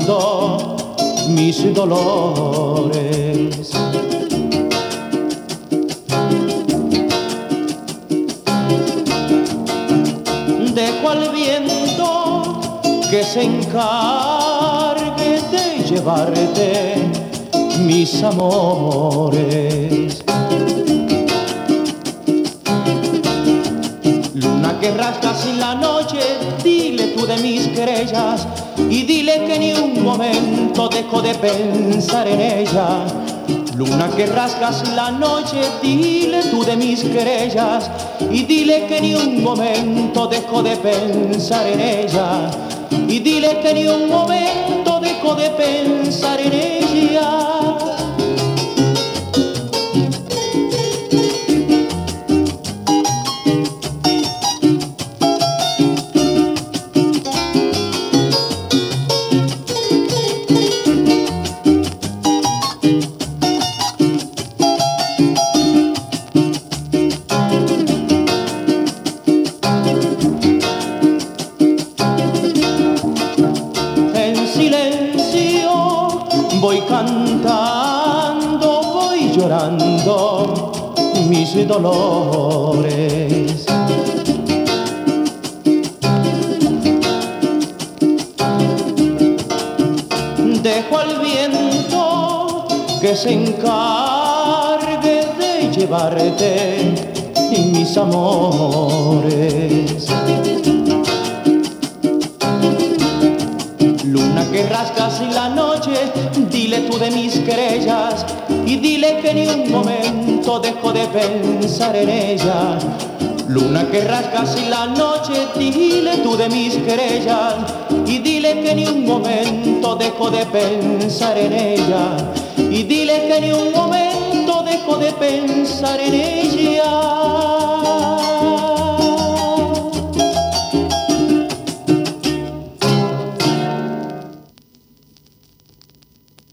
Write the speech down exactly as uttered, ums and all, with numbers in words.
llorando mis dolores. Dejo al viento que se encargue de llevarte mis amores. Luna que rasgas en la noche, dile tú de mis querellas y dile que ni un momento dejo de pensar en ella. Luna que rasgas en la noche, dile tú de mis querellas y dile que ni un momento dejo de pensar en ella. Y dile que ni un momento dejo de pensar en ella. Voy cantando, voy llorando mis dolores. Dejo al viento que se encargue de llevarte mis amores. Luna que rasgas en la noche, dile tú de mis querellas y dile que ni un momento dejo de pensar en ella. Luna que rasgas en la noche, dile tú de mis querellas y dile que ni un momento dejo de pensar en ella. Y dile que ni un momento dejo de pensar en ella.